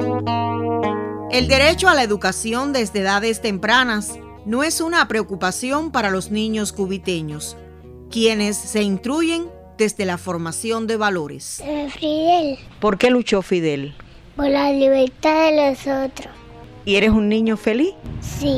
El derecho a la educación desde edades tempranas no es una preocupación para los niños cubiteños, quienes se instruyen desde la formación de valores. Fidel. ¿Por qué luchó Fidel? Por la libertad de los otros. ¿Y eres un niño feliz? Sí.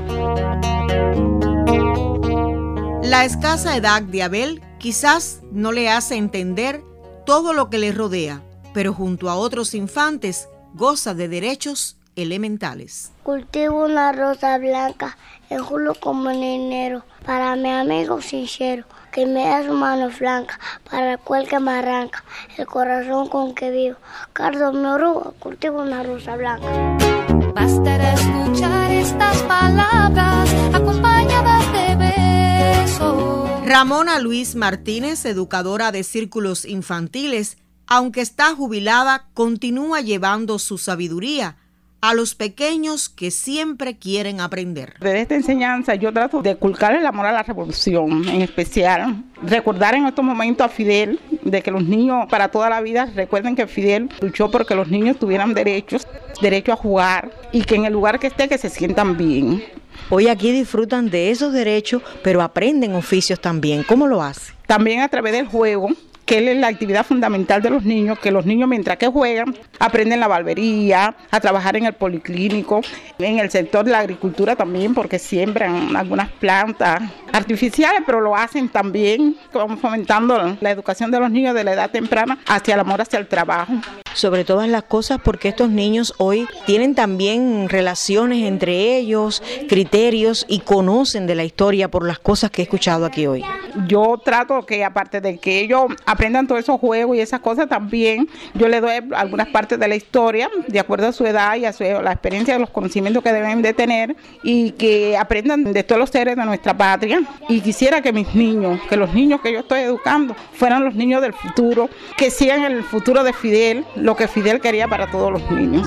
La escasa edad de Abel quizás no le hace entender todo lo que le rodea, pero junto a otros infantes goza de derechos elementales. Cultivo una rosa blanca en julio como en enero, para mi amigo sincero, que me da su mano franca, para el cual que me arranca, el corazón con que vivo. Cardo mi oruga, cultivo una rosa blanca. Bastará escuchar estas palabras acompañadas de besos. Ramona Luis Martínez, educadora de círculos infantiles, aunque está jubilada, continúa llevando su sabiduría a los pequeños que siempre quieren aprender. Desde esta enseñanza yo trato de inculcar el amor a la revolución, en especial recordar en estos momentos a Fidel, de que los niños para toda la vida recuerden que Fidel luchó porque los niños tuvieran derecho a jugar y que en el lugar que esté que se sientan bien. Hoy aquí disfrutan de esos derechos, pero aprenden oficios también. ¿Cómo lo hace? También a través del juego, que es la actividad fundamental de los niños, que los niños mientras que juegan aprenden la barbería, a trabajar en el policlínico, en el sector de la agricultura también, porque siembran algunas plantas artificiales, pero lo hacen también fomentando la educación de los niños de la edad temprana hacia el amor hacia el trabajo. Sobre todas las cosas, porque estos niños hoy tienen también relaciones entre ellos, criterios, y conocen de la historia por las cosas que he escuchado aquí hoy. Yo trato que aparte de que ellos aprendan todos esos juegos y esas cosas, también yo les doy algunas partes de la historia de acuerdo a su edad y a la experiencia y los conocimientos que deben de tener, y que aprendan de todos los seres de nuestra patria. Y quisiera que mis niños, que los niños que yo estoy educando fueran los niños del futuro, que sigan el futuro de Fidel, lo que Fidel quería para todos los niños.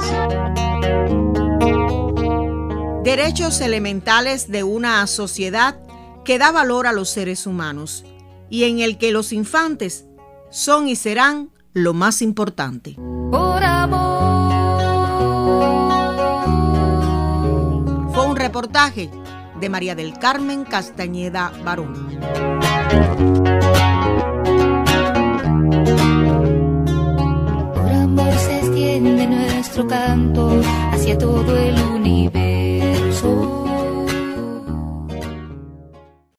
Derechos elementales de una sociedad que da valor a los seres humanos y en el que los infantes son y serán lo más importante. Por amor. Fue un reportaje de María del Carmen Castañeda Barón.